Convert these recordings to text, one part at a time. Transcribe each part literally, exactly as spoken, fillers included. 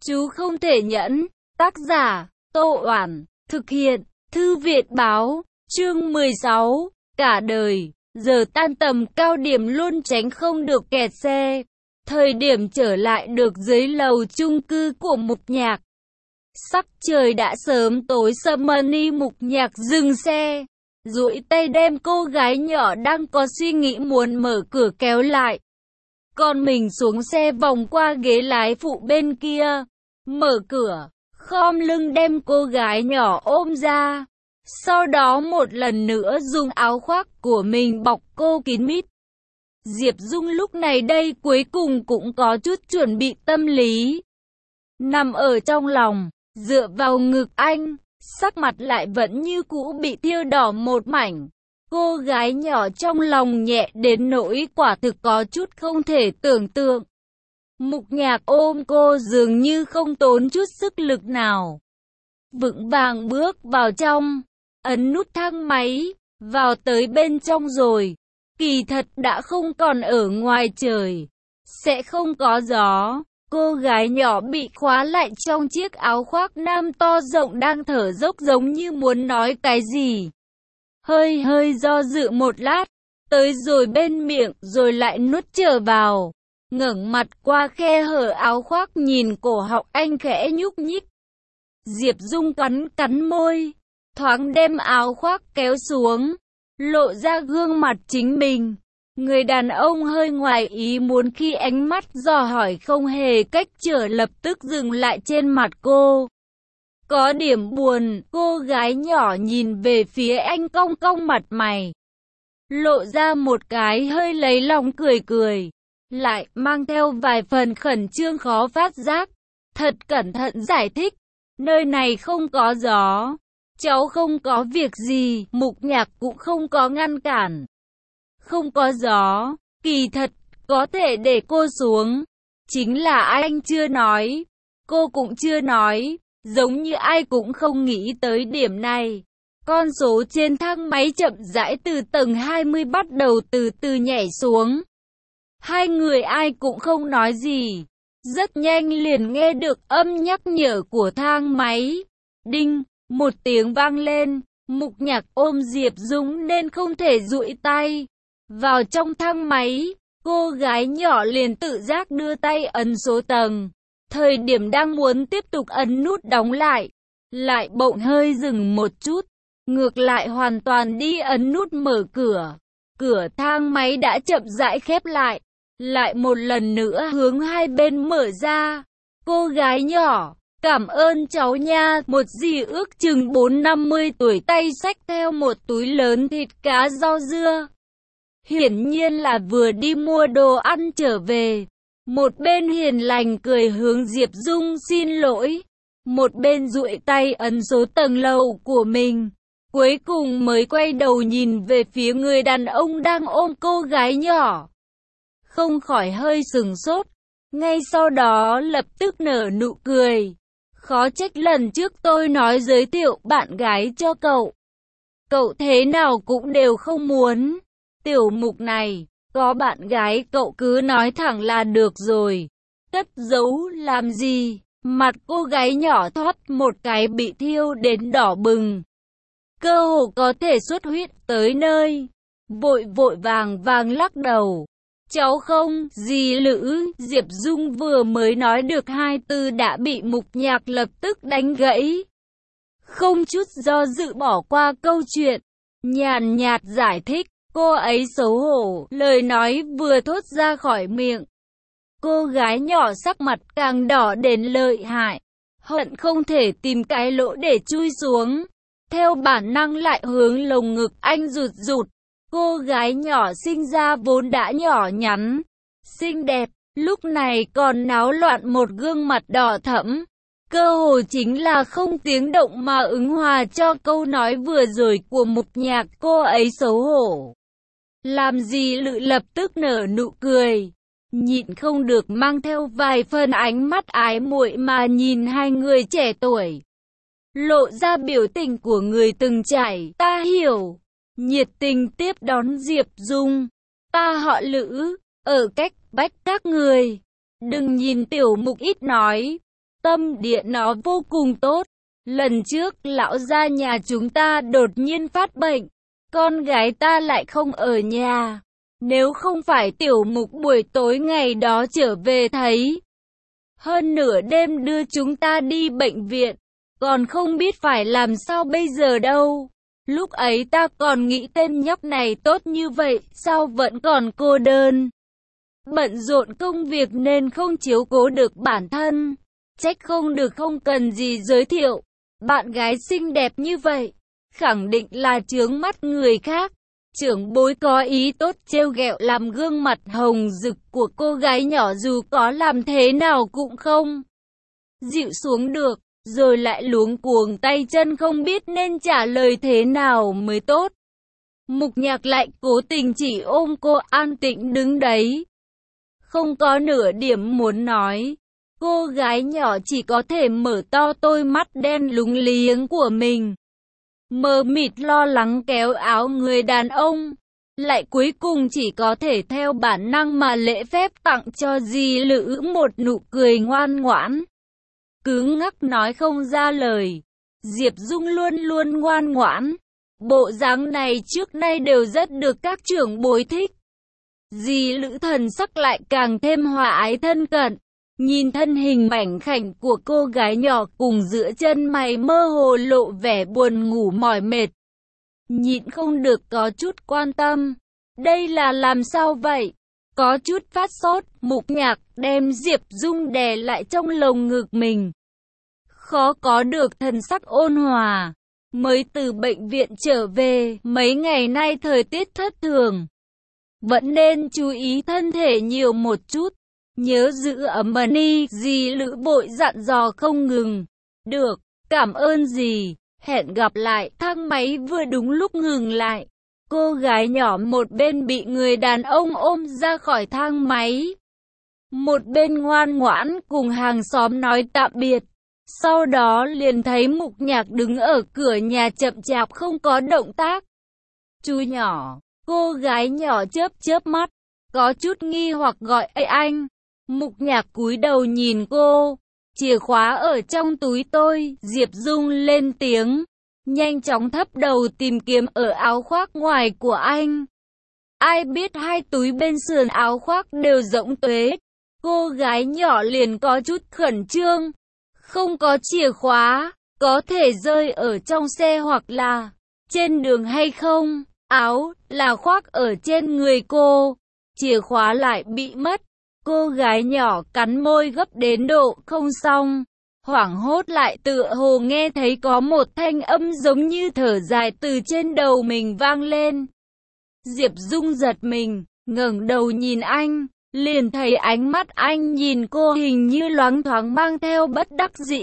Chú không thể nhẫn. Tác giả, Tô Oản. Thực hiện, Thư viện Báo. Chương mười sáu. Cả đời. Giờ tan tầm cao điểm luôn tránh không được kẹt xe. Thời điểm trở lại được dưới lầu chung cư của Mục Nhạc. Sắc trời đã sớm tối Summerny. Mục Nhạc dừng xe, duỗi tay đem cô gái nhỏ đang có suy nghĩ muốn mở cửa kéo lại. Còn mình xuống xe vòng qua ghế lái phụ bên kia, mở cửa, khom lưng đem cô gái nhỏ ôm ra. Sau đó một lần nữa dùng áo khoác của mình bọc cô kín mít. Diệp Dung lúc này đây cuối cùng cũng có chút chuẩn bị tâm lý. Nằm ở trong lòng, dựa vào ngực anh, sắc mặt lại vẫn như cũ bị thiêu đỏ một mảnh. Cô gái nhỏ trong lòng nhẹ đến nỗi quả thực có chút không thể tưởng tượng. Mục Nhạc ôm cô dường như không tốn chút sức lực nào. Vững vàng bước vào trong, ấn nút thang máy, vào tới bên trong rồi. Kỳ thật đã không còn ở ngoài trời, sẽ không có gió. Cô gái nhỏ bị khóa lại trong chiếc áo khoác nam to rộng đang thở dốc giống như muốn nói cái gì. Hơi hơi do dự một lát, tới rồi bên miệng rồi lại nuốt trở vào. Ngẩng mặt qua khe hở áo khoác nhìn cổ họng anh khẽ nhúc nhích. Diệp Dung cắn cắn môi, thoáng đem áo khoác kéo xuống, lộ ra gương mặt chính mình. Người đàn ông hơi ngoài ý muốn khi ánh mắt dò hỏi không hề cách trở lập tức dừng lại trên mặt cô. Có điểm buồn, cô gái nhỏ nhìn về phía anh cong cong mặt mày, lộ ra một cái hơi lấy lòng cười cười, lại mang theo vài phần khẩn trương khó phát giác. Thật cẩn thận giải thích, nơi này không có gió, cháu không có việc gì. Mục Nhạc cũng không có ngăn cản. Không có gió, kỳ thật, có thể để cô xuống. Chính là anh chưa nói, cô cũng chưa nói, giống như ai cũng không nghĩ tới điểm này. Con số trên thang máy chậm rãi từ tầng hai mươi bắt đầu từ từ nhảy xuống. Hai người ai cũng không nói gì. Rất nhanh liền nghe được âm nhắc nhở của thang máy. Đinh, một tiếng vang lên. Mục Nhạc ôm Diệp Dung nên không thể duỗi tay vào trong thang máy. Cô gái nhỏ liền tự giác đưa tay ấn số tầng. Thời điểm đang muốn tiếp tục ấn nút đóng lại, lại bỗng hơi dừng một chút, ngược lại hoàn toàn đi ấn nút mở cửa. Cửa thang máy đã chậm rãi khép lại, lại một lần nữa hướng hai bên mở ra. Cô gái nhỏ, cảm ơn cháu nha. Một dì ước chừng bốn năm mươi tuổi tay xách theo một túi lớn thịt cá rau dưa. Hiển nhiên là vừa đi mua đồ ăn trở về. Một bên hiền lành cười hướng Diệp Dung xin lỗi, một bên duỗi tay ấn số tầng lầu của mình. Cuối cùng mới quay đầu nhìn về phía người đàn ông đang ôm cô gái nhỏ. Không khỏi hơi sừng sốt, ngay sau đó lập tức nở nụ cười. Khó trách lần trước tôi nói giới thiệu bạn gái cho cậu, cậu thế nào cũng đều không muốn. Tiểu Mục này, có bạn gái cậu cứ nói thẳng là được rồi, cất giấu làm gì? Mặt cô gái nhỏ thoát một cái bị thiêu đến đỏ bừng, cơ hồ có thể xuất huyết tới nơi. Vội vội vàng vàng lắc đầu. Cháu không, dì Lữ. Diệp Dung vừa mới nói được hai từ đã bị Mục Nhạc lập tức đánh gãy. Không chút do dự bỏ qua câu chuyện, nhàn nhạt giải thích. Cô ấy xấu hổ, lời nói vừa thốt ra khỏi miệng. Cô gái nhỏ sắc mặt càng đỏ đến lợi hại, hận không thể tìm cái lỗ để chui xuống. Theo bản năng lại hướng lồng ngực anh rụt rụt. Cô gái nhỏ sinh ra vốn đã nhỏ nhắn, xinh đẹp, lúc này còn náo loạn một gương mặt đỏ thẫm. Cơ hồ chính là không tiếng động mà ứng hòa cho câu nói vừa rồi của Mục Nhạc. Cô ấy xấu hổ. Làm gì Lự lập tức nở nụ cười, nhịn không được mang theo vài phần ánh mắt ái muội mà nhìn hai người trẻ tuổi, lộ ra biểu tình của người từng trải. Ta hiểu. Nhiệt tình tiếp đón Diệp Dung. Ta họ Lữ, ở cách vách các người. Đừng nhìn Tiểu Mục ít nói, Tâm địa nó vô cùng tốt. Lần trước lão gia nhà chúng ta đột nhiên phát bệnh, con gái ta lại không ở nhà. Nếu không phải tiểu mục buổi tối ngày đó trở về thấy hơn nửa đêm đưa chúng ta đi bệnh viện, còn không biết phải làm sao bây giờ đâu. Lúc ấy ta còn nghĩ tên nhóc này tốt như vậy, sao vẫn còn cô đơn. Bận rộn công việc nên không chiếu cố được bản thân. Trách không được không cần gì giới thiệu. Bạn gái xinh đẹp như vậy, khẳng định là chướng mắt người khác. Trưởng bối có ý tốt trêu ghẹo làm gương mặt hồng rực của cô gái nhỏ dù có làm thế nào cũng không dịu xuống được, rồi lại luống cuống tay chân không biết nên trả lời thế nào mới tốt. Mục Nhạc lại cố tình chỉ ôm cô an tĩnh đứng đấy, không có nửa điểm muốn nói. Cô gái nhỏ chỉ có thể mở to đôi mắt đen lúng liếng của mình, mờ mịt lo lắng kéo áo người đàn ông, lại cuối cùng chỉ có thể theo bản năng mà lễ phép tặng cho dì Lữ một nụ cười ngoan ngoãn. Cứng ngắc nói không ra lời. Diệp Dung luôn luôn ngoan ngoãn. Bộ dáng này trước nay đều rất được các trưởng bối thích. Dì Lữ thần sắc lại càng thêm hòa ái thân cận. Nhìn thân hình mảnh khảnh của cô gái nhỏ cùng giữa chân mày mơ hồ lộ vẻ buồn ngủ mỏi mệt, nhịn không được có chút quan tâm. Đây là làm sao vậy? Có chút phát sốt, Mục Nhạc đem Diệp Dung đè lại trong lồng ngực mình. Khó có được thần sắc ôn hòa. Mới từ bệnh viện trở về, mấy ngày nay thời tiết thất thường, vẫn nên chú ý thân thể nhiều một chút. Nhớ giữ ấm đi, dì Lữ bội dặn dò không ngừng. Được, cảm ơn dì, hẹn gặp lại. Thang máy vừa đúng lúc ngừng lại. Cô gái nhỏ một bên bị người đàn ông ôm ra khỏi thang máy, một bên ngoan ngoãn cùng hàng xóm nói tạm biệt. Sau đó liền thấy Mục Nhạc đứng ở cửa nhà chậm chạp không có động tác. Chú nhỏ, cô gái nhỏ chớp chớp mắt, có chút nghi hoặc gọi ê anh. Mục Nhạc cúi đầu nhìn cô. Chìa khóa ở trong túi tôi. Diệp Dung lên tiếng, nhanh chóng thấp đầu tìm kiếm ở áo khoác ngoài của anh. Ai biết hai túi bên sườn áo khoác đều rỗng tuế. Cô gái nhỏ liền có chút khẩn trương. Không có chìa khóa, có thể rơi ở trong xe hoặc là trên đường hay không? Áo là khoác ở trên người cô, chìa khóa lại bị mất. Cô gái nhỏ cắn môi gấp đến độ không xong, hoảng hốt lại tựa hồ nghe thấy có một thanh âm giống như thở dài từ trên đầu mình vang lên. Diệp Dung giật mình, ngẩng đầu nhìn anh, liền thấy ánh mắt anh nhìn cô hình như loáng thoáng mang theo bất đắc dĩ.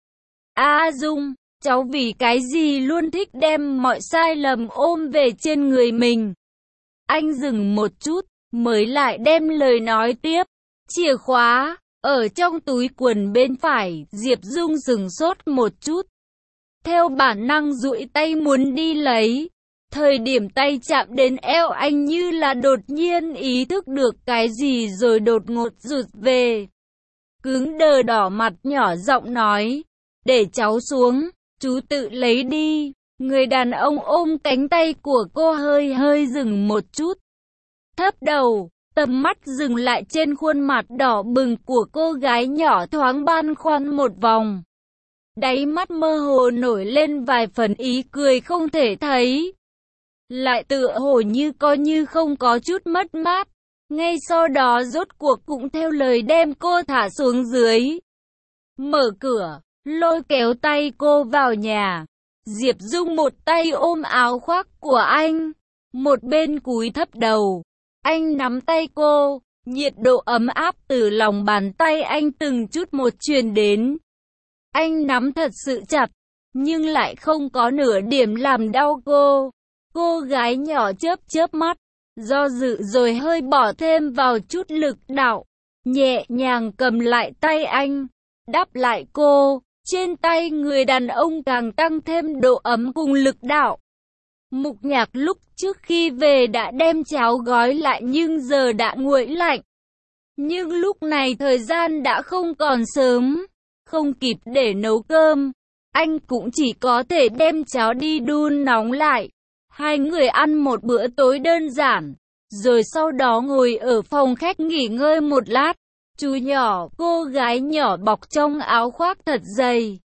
A Dung, cháu vì cái gì luôn thích đem mọi sai lầm ôm về trên người mình? Anh dừng một chút, mới lại đem lời nói tiếp. Chìa khóa, ở trong túi quần bên phải. Diệp Dung dừng sốt một chút, theo bản năng duỗi tay muốn đi lấy. Thời điểm tay chạm đến eo anh như là đột nhiên ý thức được cái gì rồi đột ngột rụt về. Cứng đờ đỏ mặt nhỏ giọng nói, để cháu xuống, chú tự lấy đi. Người đàn ông ôm cánh tay của cô hơi hơi dừng một chút, thấp đầu, tầm mắt dừng lại trên khuôn mặt đỏ bừng của cô gái nhỏ thoáng băn khoăn một vòng. Đáy mắt mơ hồ nổi lên vài phần ý cười không thể thấy. Lại tựa hồ như có như không có chút mất mát. Ngay sau đó rốt cuộc cũng theo lời đem cô thả xuống dưới. Mở cửa, lôi kéo tay cô vào nhà. Diệp Dung một tay ôm áo khoác của anh, một bên cúi thấp đầu. Anh nắm tay cô, nhiệt độ ấm áp từ lòng bàn tay anh từng chút một truyền đến. Anh nắm thật sự chặt, nhưng lại không có nửa điểm làm đau cô. Cô gái nhỏ chớp chớp mắt, do dự rồi hơi bỏ thêm vào chút lực đạo, nhẹ nhàng cầm lại tay anh, đắp lại cô. Trên tay người đàn ông càng tăng thêm độ ấm cùng lực đạo. Mục Nhạc lúc trước khi về đã đem cháo gói lại nhưng giờ đã nguội lạnh. Nhưng lúc này thời gian đã không còn sớm, Không kịp để nấu cơm, anh cũng chỉ có thể đem cháo đi đun nóng lại. Hai người ăn một bữa tối đơn giản, rồi sau đó ngồi ở phòng khách nghỉ ngơi một lát. Chú nhỏ, cô gái nhỏ bọc trong áo khoác thật dày,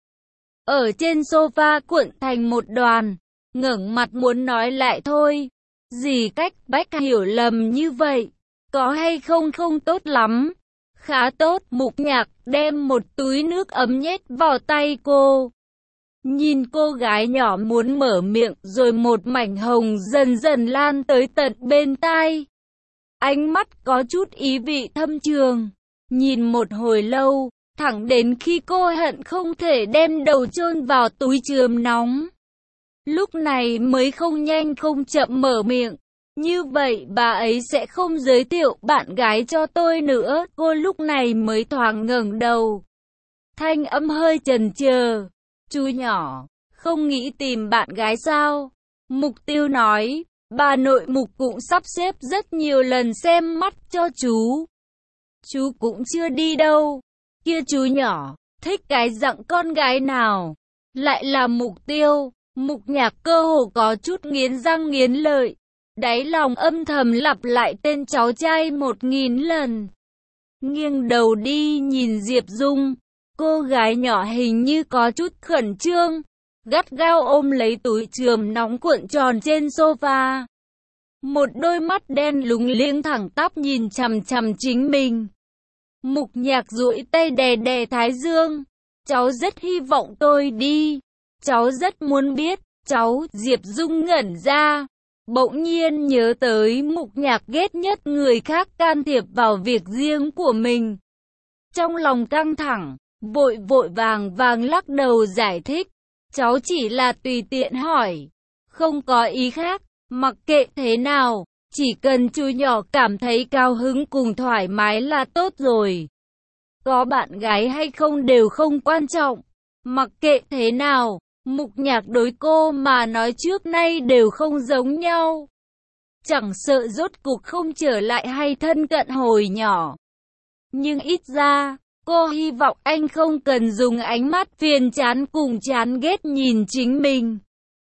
ở trên sofa cuộn thành một đoàn, ngẩng mặt muốn nói lại thôi. Gì cách Bách hiểu lầm như vậy, có hay không không tốt lắm. Khá tốt, Mục Nhạc đem một túi nước ấm nhét vào tay cô. Nhìn cô gái nhỏ muốn mở miệng rồi một mảnh hồng dần dần lan tới tận bên tai. Ánh mắt có chút ý vị thâm trường. Nhìn một hồi lâu, thẳng đến khi cô hận không thể đem đầu chôn vào túi chườm nóng. Lúc này mới không nhanh không chậm mở miệng. Như vậy bà ấy sẽ không giới thiệu bạn gái cho tôi nữa. Cô lúc này mới thoáng ngẩng đầu. Thanh âm hơi chần chờ. Chú nhỏ, không nghĩ tìm bạn gái sao? Mục Tiêu nói, bà nội Mục cũng sắp xếp rất nhiều lần xem mắt cho chú. Chú cũng chưa đi đâu. Kia chú nhỏ, thích cái dạng con gái nào? Lại là Mục Tiêu. Mục Nhạc cơ hồ có chút nghiến răng nghiến lợi. Đáy lòng âm thầm lặp lại tên cháu trai một nghìn lần. Nghiêng đầu đi nhìn Diệp Dung. Cô gái nhỏ hình như có chút khẩn trương, gắt gao ôm lấy túi chườm nóng cuộn tròn trên sofa. Một đôi mắt đen lúng liếng thẳng tắp nhìn chằm chằm chính mình. Mục Nhạc duỗi tay đè đè thái dương. Cháu rất hy vọng tôi đi. Cháu rất muốn biết. Cháu, Diệp Dung ngẩn ra. Bỗng nhiên nhớ tới Mục Nhạc ghét nhất người khác can thiệp vào việc riêng của mình. Trong lòng căng thẳng, vội vội vàng vàng lắc đầu giải thích. Cháu chỉ là tùy tiện hỏi. Không có ý khác, mặc kệ thế nào. Chỉ cần chú nhỏ cảm thấy cao hứng cùng thoải mái là tốt rồi. Có bạn gái hay không đều không quan trọng. Mặc kệ thế nào, Mục Nhạc đối cô mà nói trước nay đều không giống nhau. Chẳng sợ rốt cuộc không trở lại hay thân cận hồi nhỏ. Nhưng ít ra, cô hy vọng anh không cần dùng ánh mắt phiền chán cùng chán ghét nhìn chính mình.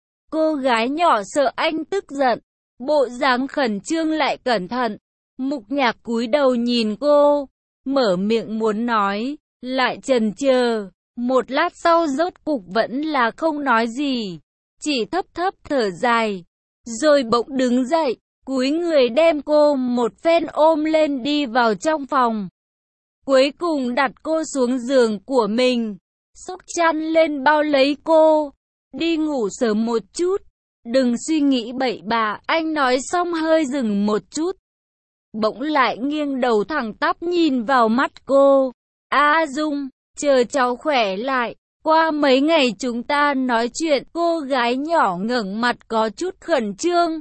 Cô gái nhỏ sợ anh tức giận. Bộ dáng khẩn trương lại cẩn thận. Mục Nhạc cúi đầu nhìn cô, mở miệng muốn nói, lại chần chờ. Một lát sau rốt cục vẫn là không nói gì, chỉ thấp thấp thở dài, rồi bỗng đứng dậy, cúi người đem cô một phen ôm lên đi vào trong phòng. Cuối cùng đặt cô xuống giường của mình, xốc chăn lên bao lấy cô, đi ngủ sớm một chút. Đừng suy nghĩ bậy bạ, anh nói xong hơi dừng một chút. Bỗng lại nghiêng đầu thẳng tắp nhìn vào mắt cô. A Dung, chờ cháu khỏe lại, qua mấy ngày chúng ta nói chuyện. Cô gái nhỏ ngẩng mặt có chút khẩn trương.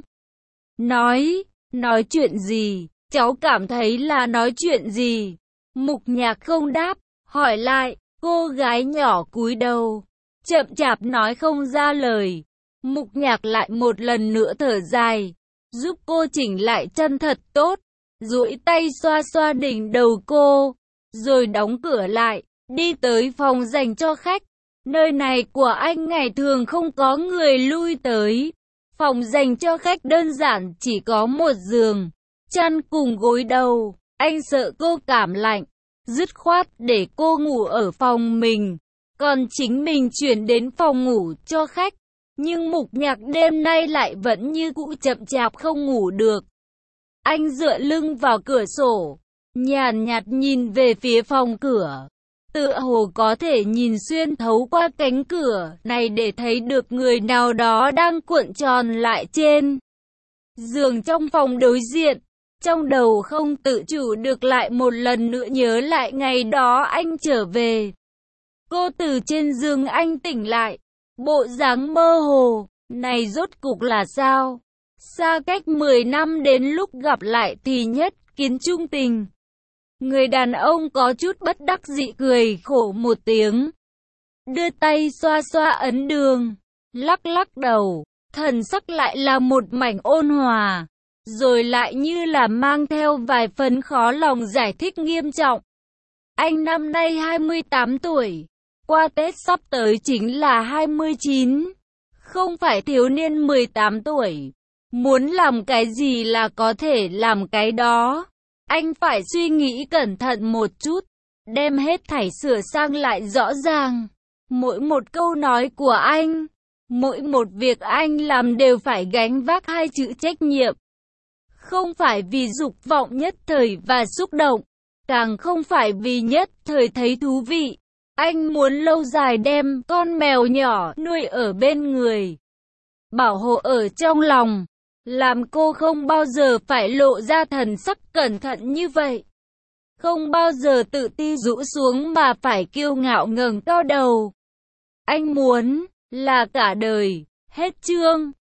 Nói, nói chuyện gì? Cháu cảm thấy là nói chuyện gì? Mục Nhạc không đáp, hỏi lại. Cô gái nhỏ cúi đầu, chậm chạp nói không ra lời. Mục Nhạc lại một lần nữa thở dài, giúp cô chỉnh lại chân thật tốt, duỗi tay xoa xoa đỉnh đầu cô, rồi đóng cửa lại, đi tới phòng dành cho khách. Nơi này của anh ngày thường không có người lui tới. Phòng dành cho khách đơn giản chỉ có một giường, chăn cùng gối đầu. Anh sợ cô cảm lạnh, dứt khoát để cô ngủ ở phòng mình, còn chính mình chuyển đến phòng ngủ cho khách. Nhưng Mục Nhạc đêm nay lại vẫn như cũ chậm chạp không ngủ được. Anh dựa lưng vào cửa sổ, nhàn nhạt nhìn về phía phòng cửa, tựa hồ có thể nhìn xuyên thấu qua cánh cửa này để thấy được người nào đó đang cuộn tròn lại trên giường trong phòng đối diện. Trong đầu không tự chủ được lại một lần nữa nhớ lại ngày đó anh trở về. Cô từ trên giường anh tỉnh lại, bộ dáng mơ hồ, này rốt cục là sao? Xa cách mười năm đến lúc gặp lại thì nhất kiến trung tình. Người đàn ông có chút bất đắc dĩ cười khổ một tiếng, đưa tay xoa xoa ấn đường, lắc lắc đầu, thần sắc lại là một mảnh ôn hòa, rồi lại như là mang theo vài phần khó lòng giải thích nghiêm trọng. Anh năm nay hai mươi tám tuổi, qua Tết sắp tới chính là hai mươi chín, không phải thiếu niên mười tám tuổi. Muốn làm cái gì là có thể làm cái đó. Anh phải suy nghĩ cẩn thận một chút, đem hết thảy sửa sang lại rõ ràng. Mỗi một câu nói của anh, mỗi một việc anh làm đều phải gánh vác hai chữ trách nhiệm. Không phải vì dục vọng nhất thời và xúc động, càng không phải vì nhất thời thấy thú vị. Anh muốn lâu dài đem con mèo nhỏ nuôi ở bên người, bảo hộ ở trong lòng, làm cô không bao giờ phải lộ ra thần sắc cẩn thận như vậy. Không bao giờ tự ti rũ xuống mà phải kiêu ngạo ngẩng cao đầu. Anh muốn là cả đời. Hết chương.